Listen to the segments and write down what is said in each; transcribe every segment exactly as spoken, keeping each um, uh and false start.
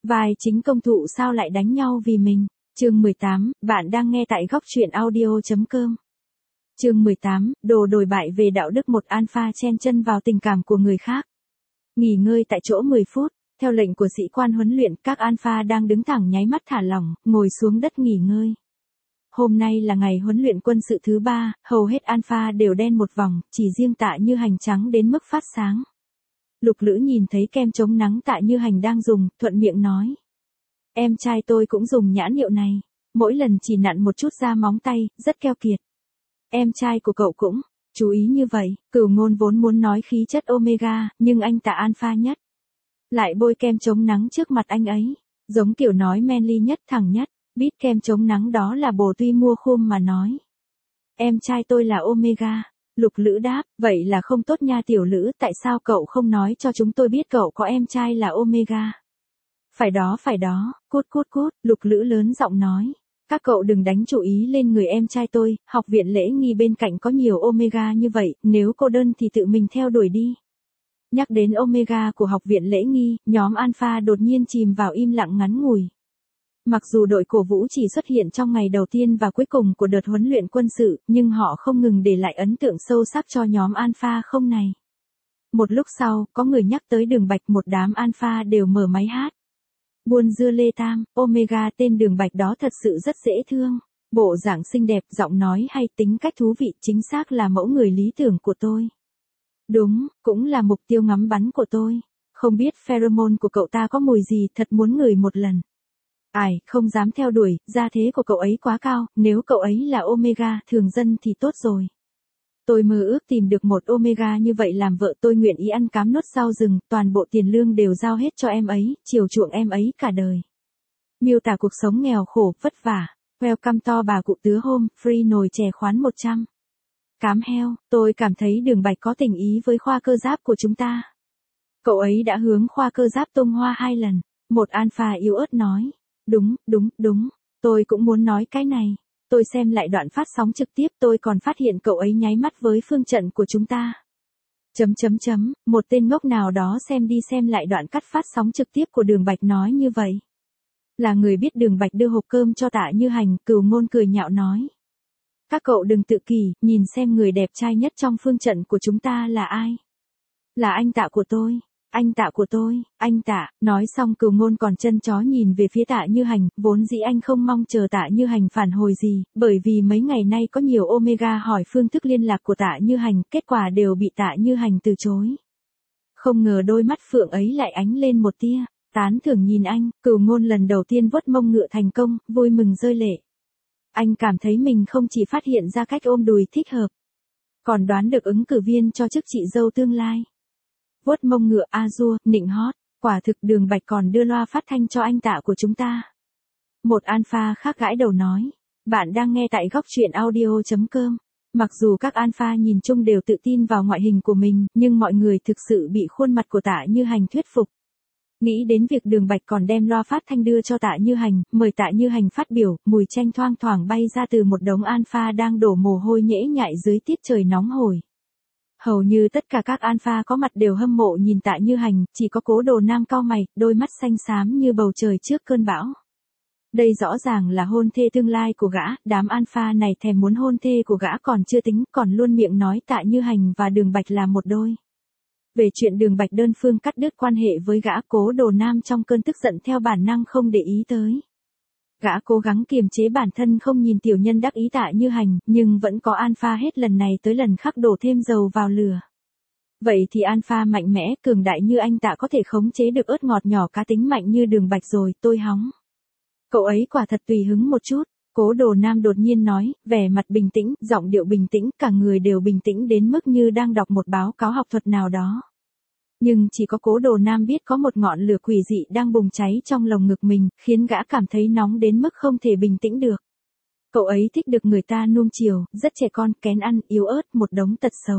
Vai chính công thụ sao lại đánh nhau vì mình? Chương mười tám, bạn đang nghe tại góc truyện audio chấm com. Chương mười tám, đồ đồi bại về đạo đức, một alpha chen chân vào tình cảm của người khác. Nghỉ ngơi tại chỗ mười phút, theo lệnh của sĩ quan huấn luyện, các alpha đang đứng thẳng nháy mắt thả lỏng, ngồi xuống đất nghỉ ngơi. Hôm nay là ngày huấn luyện quân sự thứ ba, hầu hết alpha đều đen một vòng, chỉ riêng Tạ Như Hành trắng đến mức phát sáng. Lục Lữ nhìn thấy kem chống nắng Tạ Như Hành đang dùng, thuận miệng nói. Em trai tôi cũng dùng nhãn hiệu này, mỗi lần chỉ nặn một chút da móng tay, rất keo kiệt. Em trai của cậu cũng, chú ý như vậy. Cửu Ngôn vốn muốn nói khí chất Omega, nhưng anh Tạ alpha nhất. Lại bôi kem chống nắng trước mặt anh ấy, giống kiểu nói manly nhất, thẳng nhất, biết kem chống nắng đó là bồ tuy mua khum mà nói. Em trai tôi là Omega. Lục Lữ đáp, vậy là không tốt nha Tiểu Lữ, tại sao cậu không nói cho chúng tôi biết cậu có em trai là Omega? Phải đó phải đó, cút cút cút, Lục Lữ lớn giọng nói. Các cậu đừng đánh chú ý lên người em trai tôi, học viện lễ nghi bên cạnh có nhiều Omega như vậy, nếu cô đơn thì tự mình theo đuổi đi. Nhắc đến Omega của học viện lễ nghi, nhóm Alpha đột nhiên chìm vào im lặng ngắn ngủi. Mặc dù đội cổ vũ chỉ xuất hiện trong ngày đầu tiên và cuối cùng của đợt huấn luyện quân sự, nhưng họ không ngừng để lại ấn tượng sâu sắc cho nhóm Alpha không này. Một lúc sau, có người nhắc tới Đường Bạch, một đám Alpha đều mở máy hát. Buôn dưa lê tam, Omega tên Đường Bạch đó thật sự rất dễ thương. Bộ dạng xinh đẹp, giọng nói hay, tính cách thú vị, chính xác là mẫu người lý tưởng của tôi. Đúng, cũng là mục tiêu ngắm bắn của tôi. Không biết pheromone của cậu ta có mùi gì, thật muốn ngửi một lần. Ai, không dám theo đuổi, gia thế của cậu ấy quá cao, nếu cậu ấy là Omega thường dân thì tốt rồi. Tôi mơ ước tìm được một Omega như vậy làm vợ, tôi nguyện ý ăn cám nuốt rau rừng, toàn bộ tiền lương đều giao hết cho em ấy, chiều chuộng em ấy cả đời. Miêu tả cuộc sống nghèo khổ, vất vả. Welcome to bà cụ tứa hôm, free nồi chè khoán một trăm. Cám heo, tôi cảm thấy Đường Bạch có tình ý với khoa cơ giáp của chúng ta. Cậu ấy đã hướng khoa cơ giáp tung hoa hai lần, một alpha yếu ớt nói. Đúng, đúng, đúng, tôi cũng muốn nói cái này. Tôi xem lại đoạn phát sóng trực tiếp, tôi còn phát hiện cậu ấy nháy mắt với phương trận của chúng ta. Chấm chấm chấm, một tên ngốc nào đó xem đi xem lại đoạn cắt phát sóng trực tiếp của Đường Bạch nói như vậy. Là người biết Đường Bạch đưa hộp cơm cho Tạ Như Hành, Cửu Ngôn cười nhạo nói. Các cậu đừng tự kỷ, nhìn xem người đẹp trai nhất trong phương trận của chúng ta là ai. Là anh Tạ của tôi. Anh Tạ của tôi, anh Tạ, nói xong Cửu Ngôn còn chân chó nhìn về phía Tạ Như Hành, vốn dĩ anh không mong chờ Tạ Như Hành phản hồi gì, bởi vì mấy ngày nay có nhiều Omega hỏi phương thức liên lạc của Tạ Như Hành, kết quả đều bị Tạ Như Hành từ chối. Không ngờ đôi mắt phượng ấy lại ánh lên một tia, tán thưởng nhìn anh, Cửu Ngôn lần đầu tiên vuốt mông ngựa thành công, vui mừng rơi lệ. Anh cảm thấy mình không chỉ phát hiện ra cách ôm đùi thích hợp, còn đoán được ứng cử viên cho chức chị dâu tương lai. Vuốt mông ngựa Azure, nịnh hót, quả thực Đường Bạch còn đưa loa phát thanh cho anh Tạ của chúng ta. Một alpha khác gãi đầu nói, bạn đang nghe tại góc truyện audio chấm com. Mặc dù các alpha nhìn chung đều tự tin vào ngoại hình của mình, nhưng mọi người thực sự bị khuôn mặt của Tạ Như Hành thuyết phục. Nghĩ đến việc Đường Bạch còn đem loa phát thanh đưa cho Tạ Như Hành, mời Tạ Như Hành phát biểu, mùi chanh thoang thoảng bay ra từ một đống alpha đang đổ mồ hôi nhễ nhại dưới tiết trời nóng hổi. Hầu như tất cả các alpha có mặt đều hâm mộ nhìn Tạ Như Hành, chỉ có Cố Đồ Nam cau mày, đôi mắt xanh xám như bầu trời trước cơn bão. Đây rõ ràng là hôn thê tương lai của gã, đám alpha này thèm muốn hôn thê của gã còn chưa tính, còn luôn miệng nói Tạ Như Hành và Đường Bạch là một đôi. Về chuyện Đường Bạch đơn phương cắt đứt quan hệ với gã, Cố Đồ Nam trong cơn tức giận theo bản năng không để ý tới. Gã cố gắng kiềm chế bản thân không nhìn tiểu nhân đắc ý Tạ Như Hành, nhưng vẫn có alpha hết lần này tới lần khác đổ thêm dầu vào lửa. Vậy thì alpha mạnh mẽ, cường đại như anh Tạ có thể khống chế được ớt ngọt nhỏ cá tính mạnh như Đường Bạch rồi, tôi hóng. Cậu ấy quả thật tùy hứng một chút, Cố Đồ Nam đột nhiên nói, vẻ mặt bình tĩnh, giọng điệu bình tĩnh, cả người đều bình tĩnh đến mức như đang đọc một báo cáo học thuật nào đó. Nhưng chỉ có Cố Đồ Nam biết có một ngọn lửa quỷ dị đang bùng cháy trong lồng ngực mình, khiến gã cảm thấy nóng đến mức không thể bình tĩnh được. Cậu ấy thích được người ta nuông chiều, rất trẻ con, kén ăn, yếu ớt, một đống tật xấu.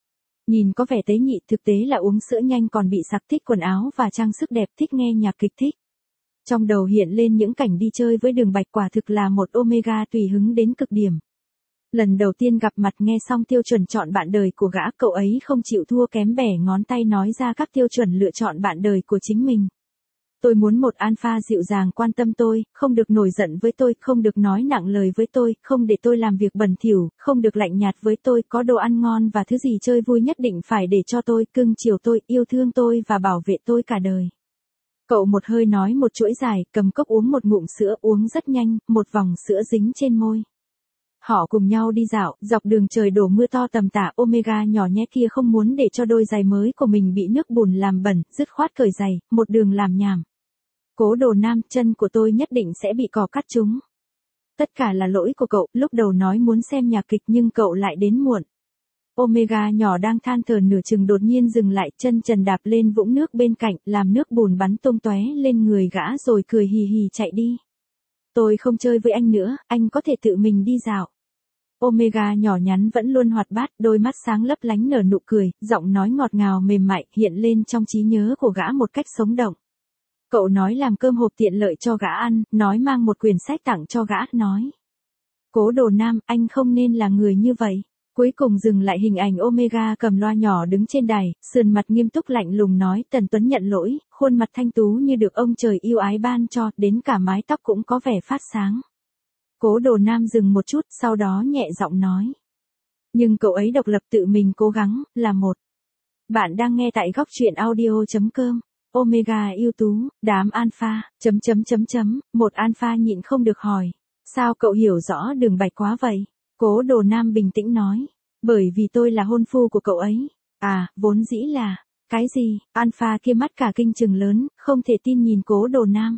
Nhìn có vẻ tế nhị, thực tế là uống sữa nhanh còn bị sặc, thích quần áo và trang sức đẹp, thích nghe nhạc kịch, thích. Trong đầu hiện lên những cảnh đi chơi với Đường Bạch, quả thực là một Omega tùy hứng đến cực điểm. Lần đầu tiên gặp mặt nghe xong tiêu chuẩn chọn bạn đời của gã, cậu ấy không chịu thua kém bẻ ngón tay nói ra các tiêu chuẩn lựa chọn bạn đời của chính mình. Tôi muốn một alpha dịu dàng quan tâm tôi, không được nổi giận với tôi, không được nói nặng lời với tôi, không để tôi làm việc bẩn thỉu, không được lạnh nhạt với tôi, có đồ ăn ngon và thứ gì chơi vui nhất định phải để cho tôi, cưng chiều tôi, yêu thương tôi và bảo vệ tôi cả đời. Cậu một hơi nói một chuỗi dài, cầm cốc uống một ngụm sữa, uống rất nhanh, một vòng sữa dính trên môi. Họ cùng nhau đi dạo, dọc đường trời đổ mưa to tầm tã. Omega nhỏ nhé kia không muốn để cho đôi giày mới của mình bị nước bùn làm bẩn, dứt khoát cởi giày, một đường làm nhảm. Cố Đồ Nam, chân của tôi nhất định sẽ bị cỏ cắt trúng. Tất cả là lỗi của cậu, lúc đầu nói muốn xem nhạc kịch nhưng cậu lại đến muộn. Omega nhỏ đang than thở nửa chừng đột nhiên dừng lại, chân trần đạp lên vũng nước bên cạnh, làm nước bùn bắn tung tóe lên người gã rồi cười hì hì chạy đi. Tôi không chơi với anh nữa, anh có thể tự mình đi dạo. Omega nhỏ nhắn vẫn luôn hoạt bát, đôi mắt sáng lấp lánh nở nụ cười, giọng nói ngọt ngào mềm mại hiện lên trong trí nhớ của gã một cách sống động. Cậu nói làm cơm hộp tiện lợi cho gã ăn, nói mang một quyển sách tặng cho gã, nói. Cố Đồ Nam, anh không nên là người như vậy. Cuối cùng dừng lại hình ảnh Omega cầm loa nhỏ đứng trên đài, sườn mặt nghiêm túc lạnh lùng nói, Tần Tuấn nhận lỗi, khuôn mặt thanh tú như được ông trời yêu ái ban cho, đến cả mái tóc cũng có vẻ phát sáng. Cố Đồ Nam dừng một chút, sau đó nhẹ giọng nói. Nhưng cậu ấy độc lập tự mình cố gắng, là một. Bạn đang nghe tại góc truyện audio chấm com. Omega ưu tú, đám alpha, chấm chấm chấm chấm, một alpha nhịn không được hỏi. Sao cậu hiểu rõ Đường Bạch quá vậy? Cố Đồ Nam bình tĩnh nói. Bởi vì tôi là hôn phu của cậu ấy. À, vốn dĩ là. Cái gì? Alpha kia mắt cả kinh trừng lớn, không thể tin nhìn Cố Đồ Nam.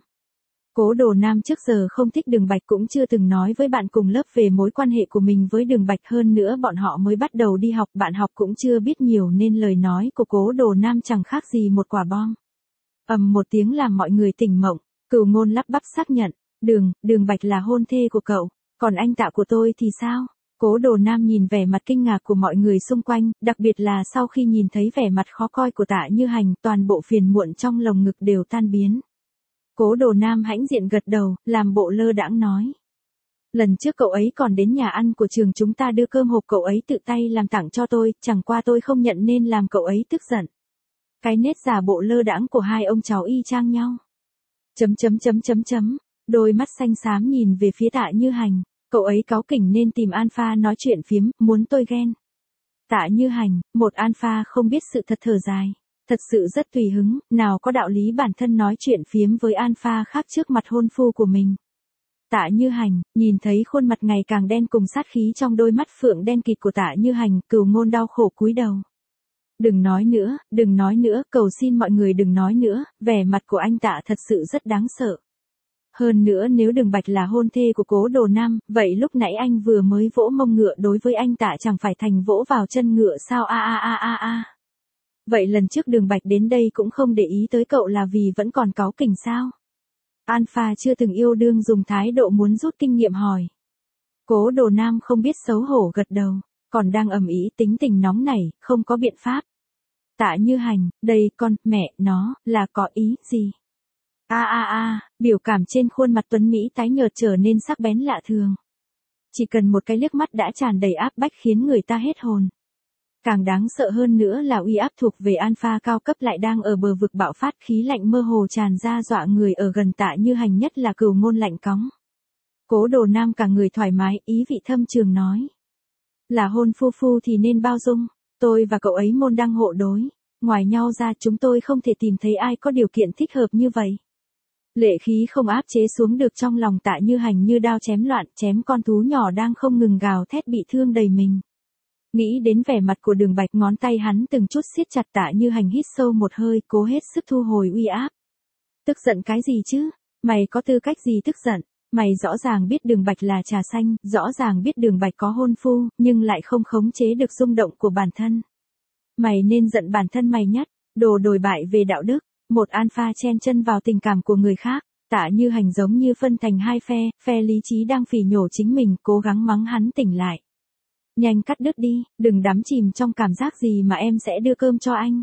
Cố Đồ Nam trước giờ không thích Đường Bạch, cũng chưa từng nói với bạn cùng lớp về mối quan hệ của mình với Đường Bạch, hơn nữa bọn họ mới bắt đầu đi học, bạn học cũng chưa biết nhiều nên lời nói của Cố Đồ Nam chẳng khác gì một quả bom. Ầm một tiếng làm mọi người tỉnh mộng, Cửu Ngôn lắp bắp xác nhận, Đường, Đường Bạch là hôn thê của cậu, còn anh Tạ của tôi thì sao? Cố Đồ Nam nhìn vẻ mặt kinh ngạc của mọi người xung quanh, đặc biệt là sau khi nhìn thấy vẻ mặt khó coi của Tạ Như Hành, toàn bộ phiền muộn trong lồng ngực đều tan biến. Cố Đồ Nam hãnh diện gật đầu, làm bộ lơ đãng nói. Lần trước cậu ấy còn đến nhà ăn của trường chúng ta đưa cơm hộp cậu ấy tự tay làm tặng cho tôi, chẳng qua tôi không nhận nên làm cậu ấy tức giận. Cái nét giả bộ lơ đãng của hai ông cháu y chang nhau. Chấm chấm chấm chấm chấm, đôi mắt xanh xám nhìn về phía Tạ Như Hành, cậu ấy cáu kỉnh nên tìm alpha nói chuyện phiếm, muốn tôi ghen. Tạ Như Hành, một alpha không biết sự thật thở dài. Thật sự rất tùy hứng, nào có đạo lý bản thân nói chuyện phiếm với alpha khác trước mặt hôn phu của mình. Tạ Như Hành, nhìn thấy khuôn mặt ngày càng đen cùng sát khí trong đôi mắt phượng đen kịt của Tạ Như Hành, Cửu Ngôn đau khổ cúi đầu. Đừng nói nữa, đừng nói nữa, cầu xin mọi người đừng nói nữa, vẻ mặt của anh Tạ thật sự rất đáng sợ. Hơn nữa nếu Đường Bạch là hôn thê của Cố Đồ Nam, vậy lúc nãy anh vừa mới vỗ mông ngựa đối với anh Tạ chẳng phải thành vỗ vào chân ngựa sao? A a a a a. Vậy lần trước Đường Bạch đến đây cũng không để ý tới cậu là vì vẫn còn cáu kỉnh sao? Alpha chưa từng yêu đương dùng thái độ muốn rút kinh nghiệm hỏi. Cố Đồ Nam không biết xấu hổ gật đầu, còn đang ầm ĩ tính tình nóng nảy, không có biện pháp. Tạ Như Hành, đây con, mẹ, nó, là có ý gì? A a a, biểu cảm trên khuôn mặt tuấn Mỹ tái nhợt trở nên sắc bén lạ thường. Chỉ cần một cái liếc mắt đã tràn đầy áp bách khiến người ta hết hồn. Càng đáng sợ hơn nữa là uy áp thuộc về alpha cao cấp lại đang ở bờ vực bạo phát, khí lạnh mơ hồ tràn ra dọa người ở gần Tạ Như Hành, nhất là Cửu Ngôn lạnh cóng. Cố Đồ Nam cả người thoải mái, ý vị thâm trường nói. Là hôn phu phu thì nên bao dung, tôi và cậu ấy môn đăng hộ đối, ngoài nhau ra chúng tôi không thể tìm thấy ai có điều kiện thích hợp như vậy. Lệ khí không áp chế xuống được trong lòng Tạ Như Hành như đao chém loạn, chém con thú nhỏ đang không ngừng gào thét bị thương đầy mình. Nghĩ đến vẻ mặt của Đường Bạch, ngón tay hắn từng chút siết chặt. Tạ Như Hành hít sâu một hơi, cố hết sức thu hồi uy áp. Tức giận cái gì chứ? Mày có tư cách gì tức giận? Mày rõ ràng biết Đường Bạch là trà xanh, rõ ràng biết Đường Bạch có hôn phu, nhưng lại không khống chế được rung động của bản thân. Mày nên giận bản thân mày nhất, đồ đồi bại về đạo đức, một alpha chen chân vào tình cảm của người khác. Tạ Như Hành giống như phân thành hai phe, phe lý trí đang phỉ nhổ chính mình, cố gắng mắng hắn tỉnh lại. Nhanh cắt đứt đi, đừng đắm chìm trong cảm giác gì mà em sẽ đưa cơm cho anh.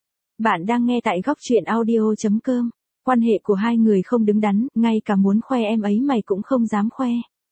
Bạn đang nghe tại góc truyện audio chấm com. Quan hệ của hai người không đứng đắn, ngay cả muốn khoe em ấy mày cũng không dám khoe.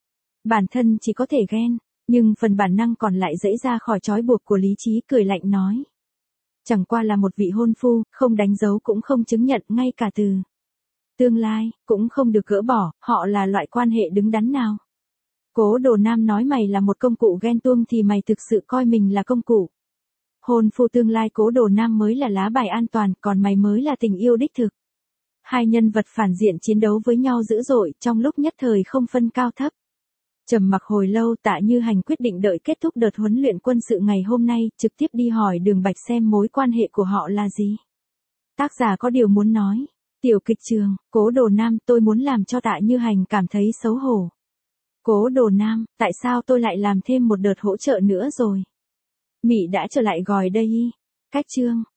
Bản thân chỉ có thể ghen, nhưng phần bản năng còn lại dẫy ra khỏi trói buộc của lý trí, cười lạnh nói. Chẳng qua là một vị hôn phu, không đánh dấu cũng không chứng nhận, ngay cả từ Tương lai, cũng không được gỡ bỏ, họ là loại quan hệ đứng đắn nào. Cố Đồ Nam nói mày là một công cụ ghen tuông thì mày thực sự coi mình là công cụ. Hôn phu tương lai Cố Đồ Nam mới là lá bài an toàn, còn mày mới là tình yêu đích thực. Hai nhân vật phản diện chiến đấu với nhau dữ dội, trong lúc nhất thời không phân cao thấp. Trầm mặc hồi lâu, Tạ Như Hành quyết định đợi kết thúc đợt huấn luyện quân sự ngày hôm nay, trực tiếp đi hỏi Đường Bạch xem mối quan hệ của họ là gì. Tác giả có điều muốn nói. Tiểu kịch trường, Cố Đồ Nam, tôi muốn làm cho Tạ Như Hành cảm thấy xấu hổ. Cố Đồ Nam, tại sao tôi lại làm thêm một đợt hỗ trợ nữa rồi? Mị đã trở lại gòi đây. Cách chương.